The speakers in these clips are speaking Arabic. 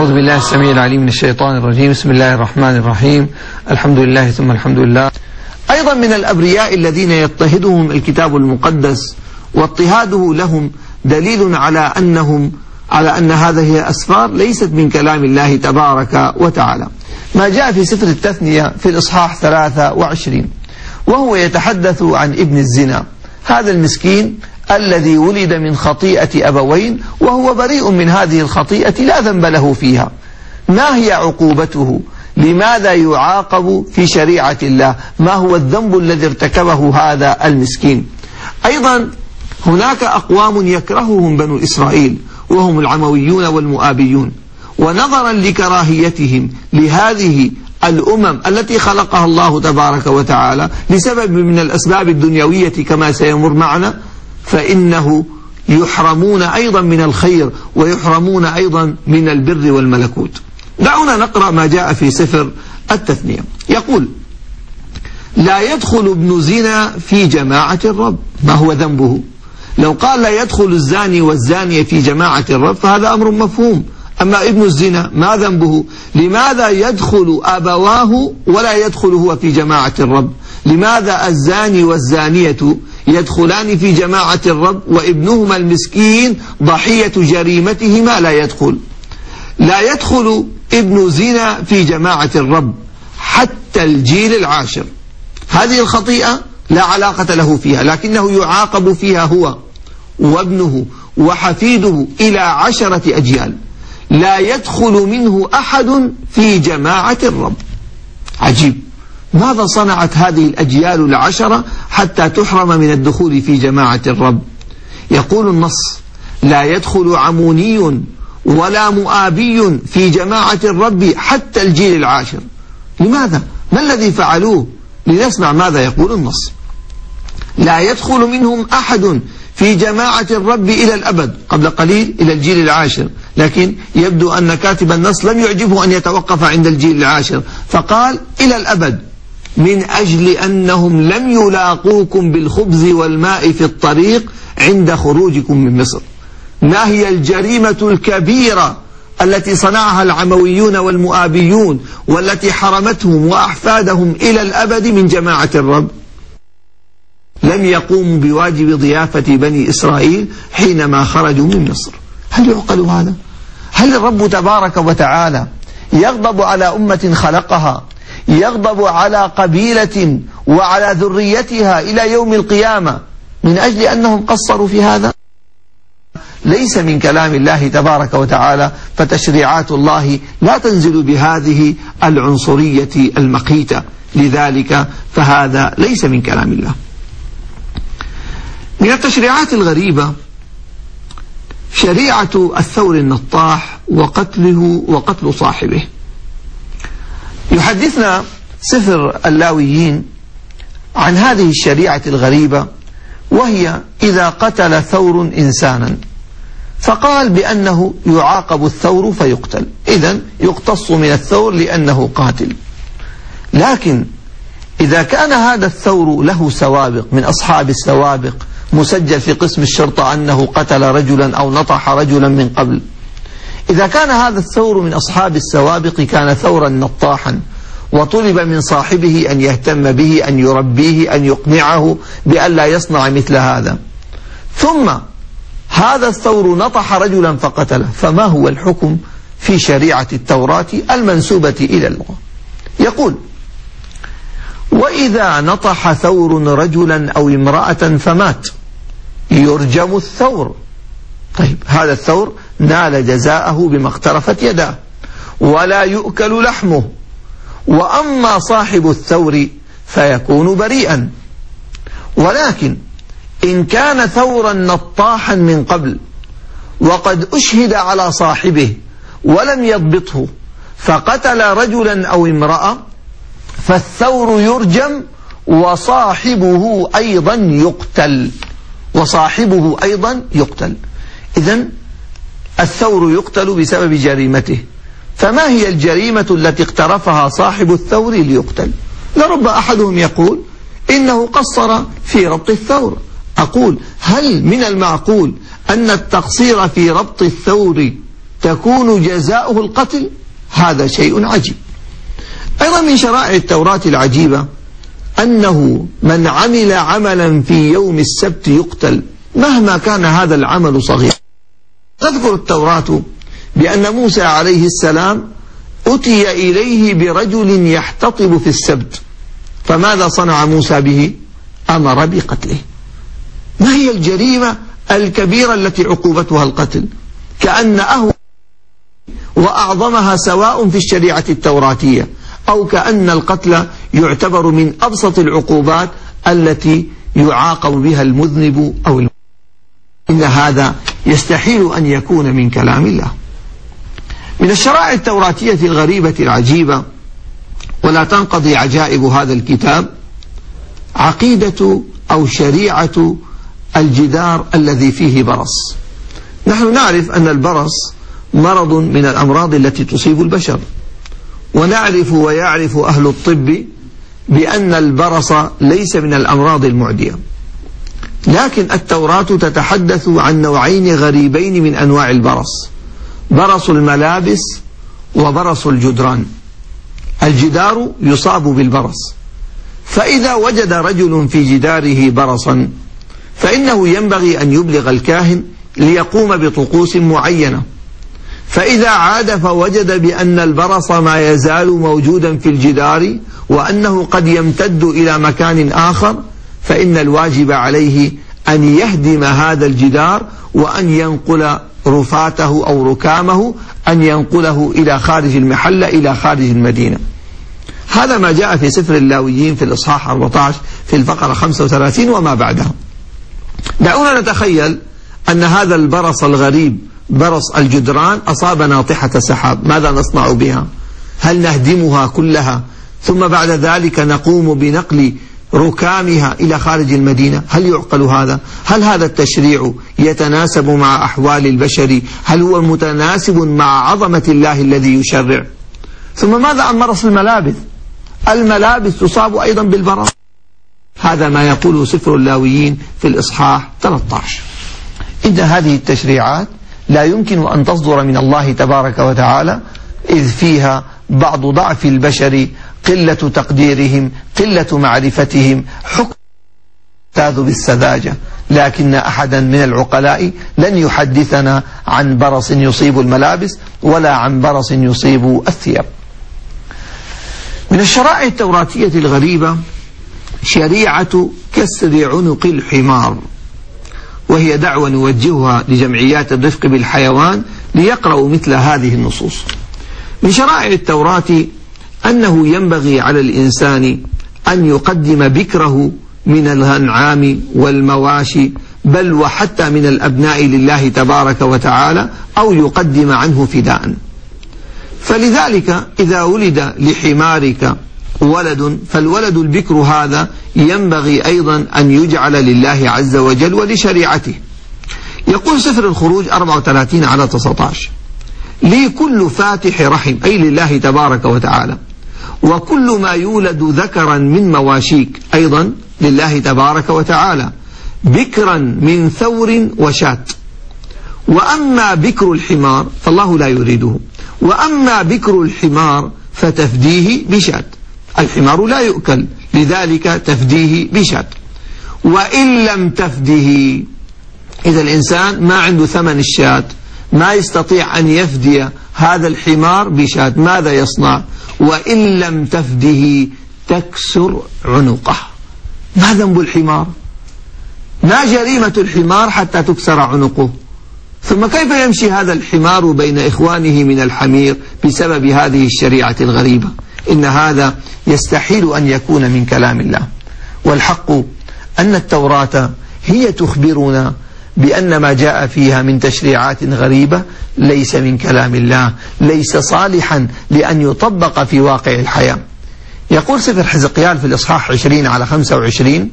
أعوذ بالله السميع العليم من الشيطان الرجيم. بسم الله الرحمن الرحيم. الحمد لله ثم الحمد لله. أيضا من الأبرياء الذين يضطهدهم الكتاب المقدس واضطهاده لهم دليل على أن هذه أسفار ليست من كلام الله تبارك وتعالى. ما جاء في سفر التثنية في الإصحاح 23 وهو يتحدث عن ابن الزنا، هذا المسكين الذي ولد من خطيئة أبوين وهو بريء من هذه الخطيئة لا ذنب له فيها. ما هي عقوبته؟ لماذا يعاقب في شريعة الله؟ ما هو الذنب الذي ارتكبه هذا المسكين؟ أيضا هناك أقوام يكرههم بنو إسرائيل وهم العمويون والمؤابيون، ونظرا لكراهيتهم لهذه الأمم التي خلقها الله تبارك وتعالى لسبب من الأسباب الدنيوية كما سيمر معنا، فإنه يحرمون أيضا من الخير ويحرمون أيضا من البر والملكوت. دعونا نقرأ ما جاء في سفر التثنية. يقول: لا يدخل ابن زنا في جماعة الرب. ما هو ذنبه؟ لو قال لا يدخل الزاني والزانية في جماعة الرب فهذا أمر مفهوم، أما ابن الزنا ما ذنبه؟ لماذا يدخل أبواه ولا يدخل هو في جماعة الرب؟ لماذا الزاني والزانية يدخلان في جماعة الرب وابنهما المسكين ضحية جريمتهما لا يدخل؟ لا يدخل ابن زنا في جماعة الرب حتى الجيل العاشر. هذه الخطيئة لا علاقة له فيها، لكنه يعاقب فيها هو وابنه وحفيده إلى 10 أجيال. لا يدخل منه أحد في جماعة الرب. عجيب، ماذا صنعت هذه الأجيال 10 حتى تحرم من الدخول في جماعة الرب؟ يقول النص: لا يدخل عموني ولا مؤابي في جماعة الرب حتى الجيل العاشر. لماذا؟ ما الذي فعلوه؟ لنسمع ماذا يقول النص. لا يدخل منهم أحد في جماعة الرب إلى الأبد. قبل قليل إلى الجيل العاشر، لكن يبدو أن كاتب النص لم يعجبه أن يتوقف عند الجيل العاشر فقال إلى الأبد، من أجل أنهم لم يلاقوكم بالخبز والماء في الطريق عند خروجكم من مصر. ما هي الجريمة الكبيرة التي صنعها العمويون والمؤابيون والتي حرمتهم وأحفادهم إلى الأبد من جماعة الرب؟ لم يقوموا بواجب ضيافة بني إسرائيل حينما خرجوا من مصر. هل يعقل هذا؟ هل الرب تبارك وتعالى يغضب على أمة خلقها، يغضب على قبيلة وعلى ذريتها إلى يوم القيامة من أجل أنهم قصروا في هذا؟ ليس من كلام الله تبارك وتعالى، فتشريعات الله لا تنزل بهذه العنصرية المقيتة، لذلك فهذا ليس من كلام الله. من التشريعات الغريبة شريعة الثور النطاح وقتله وقتل صاحبه. يحدثنا سفر اللاويين عن هذه الشريعة الغريبة، وهي إذا قتل ثور إنسانا فقال بأنه يعاقب الثور فيقتل، إذن يقتص من الثور لأنه قاتل. لكن إذا كان هذا الثور له سوابق من أصحاب السوابق، مسجل في قسم الشرطة أنه قتل رجلا أو نطح رجلا من قبل، إذا كان هذا الثور من أصحاب السوابق كان ثورا نطاحا، وطلب من صاحبه أن يهتم به، أن يربيه، أن يقنعه بأن لا يصنع مثل هذا، ثم هذا الثور نطح رجلا فقتله، فما هو الحكم في شريعة التوراة المنسوبة إلى اللغة؟ يقول: وإذا نطح ثور رجلا أو امرأة فمات يرجم الثور. طيب، هذا الثور نال جزاءه بما اقترفت يداه ولا يؤكل لحمه، وأما صاحب الثور فيكون بريئا. ولكن إن كان ثورا نطاحا من قبل وقد أشهد على صاحبه ولم يضبطه فقتل رجلا أو امرأة فالثور يرجم وصاحبه أيضا يقتل. إذن الثور يقتل بسبب جريمته. فما هي الجريمة التي اقترفها صاحب الثور ليقتل؟ لرب أحدهم يقول إنه قصر في ربط الثور. أقول: هل من المعقول أن التقصير في ربط الثور تكون جزاؤه القتل، هذا شيء عجيب. أيضا من شرائع التوراة العجيبة أنه من عمل عملا في يوم السبت يقتل مهما كان هذا العمل صغير. تذكر التوراة بأن موسى عليه السلام أتي إليه برجل يحتطب في السبت، فماذا صنع موسى به؟ أمر بقتله. ما هي الجريمة الكبيرة التي عقوبتها القتل؟ كأن أهون وأعظمها سواء في الشريعة التوراتية، أو كأن القتل يعتبر من أبسط العقوبات التي يعاقب بها المذنب أو إن هذا يستحيل أن يكون من كلام الله. من الشرائع التوراتية الغريبة العجيبة، ولا تنقضي عجائب هذا الكتاب، عقيدة أو شريعة الجدار الذي فيه برص. نحن نعرف أن البرص مرض من الأمراض التي تصيب البشر، ونعرف ويعرف أهل الطب بأن البرص ليس من الأمراض المعدية، لكن التوراة تتحدث عن نوعين غريبين من أنواع البرص: برص الملابس وبرص الجدران. الجدار يصاب بالبرص، فإذا وجد رجل في جداره برصا فإنه ينبغي أن يبلغ الكاهن ليقوم بطقوس معينة، فإذا عاد فوجد بأن البرص ما يزال موجودا في الجدار وأنه قد يمتد إلى مكان آخر، فإن الواجب عليه أن يهدم هذا الجدار وأن ينقل رفاته أو ركامه، أن ينقله إلى خارج المحلة، إلى خارج المدينة. هذا ما جاء في سفر اللاويين في الإصحاح 14 في الفقرة 35 وما بعدها. دعونا نتخيل أن هذا البرص الغريب برص الجدران أصاب ناطحة سحاب، ماذا نصنع بها؟ هل نهدمها كلها ثم بعد ذلك نقوم بنقل ركامها إلى خارج المدينة؟ هل يعقل هذا؟ هل هذا التشريع يتناسب مع أحوال البشر؟ هل هو متناسب مع عظمة الله الذي يشرع؟ ثم ماذا عن برص الملابس؟ الملابس تصاب أيضا بالبرص. هذا ما يقوله سفر اللاويين في الإصحاح 13. إذا هذه التشريعات لا يمكن أن تصدر من الله تبارك وتعالى، إذ فيها بعض ضعف البشر، قلة تقديرهم، قلة معرفتهم، حكم تاذ بالسذاجة. لكن أحدا من العقلاء لن يحدثنا عن برص يصيب الملابس ولا عن برص يصيب الثياب. من الشرائع التوراتية الغريبة شريعة كسر عنق الحمار، وهي دعوة نوجهها لجمعيات الرفق بالحيوان ليقرأوا مثل هذه النصوص. من شرائع التوراة أنه ينبغي على الإنسان أن يقدم بكره من الأنعام والمواشي، بل وحتى من الأبناء لله تبارك وتعالى، أو يقدم عنه فداء. فلذلك إذا ولد لحمارك ولد، فالولد البكر هذا ينبغي أيضا أن يجعل لله عز وجل ولشريعته. يقول سفر الخروج 34:19: لي كل فاتح رحم، أي لله تبارك وتعالى، وكل ما يولد ذكرا من مواشيك، أيضا لله تبارك وتعالى، بكرا من ثور وشاة. وأما بكر الحمار فالله لا يريده، وأما بكر الحمار فتفديه بشاة. الحمار لا يؤكل، لذلك تفديه بشاة. وإن لم تفده، إذا الإنسان ما عنده ثمن الشاة، ما يستطيع أن يفدي هذا الحمار بشاة، ماذا يصنع؟ وإن لم تفده تكسر عنقه. ما ذنب الحمار؟ ما جريمة الحمار حتى تكسر عنقه؟ ثم كيف يمشي هذا الحمار بين إخوانه من الحمير بسبب هذه الشريعة الغريبة؟ إن هذا يستحيل أن يكون من كلام الله. والحق أن التوراة هي تخبرنا بأن ما جاء فيها من تشريعات غريبة ليس من كلام الله، ليس صالحا لأن يطبق في واقع الحياة. يقول سفر حزقيال في الإصحاح 20:25: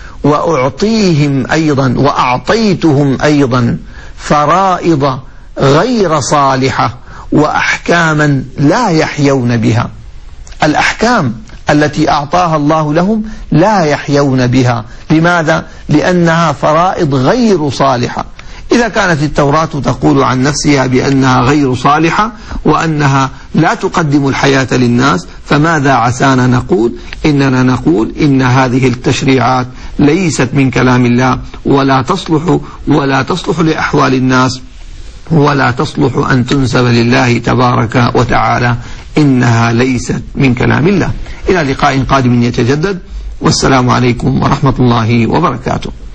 وأعطيتهم أيضا فرائض غير صالحة وأحكاما لا يحيون بها. الأحكام التي أعطاها الله لهم لا يحيون بها. لماذا؟ لأنها فرائض غير صالحة. إذا كانت التوراة تقول عن نفسها بأنها غير صالحة وأنها لا تقدم الحياة للناس، فماذا عسانا نقول؟ إننا نقول إن هذه التشريعات ليست من كلام الله، ولا تصلح لأحوال الناس، ولا تصلح أن تنسب لله تبارك وتعالى، إنها ليست من كلام الله. إلى لقاء قادم يتجدد، والسلام عليكم ورحمة الله وبركاته.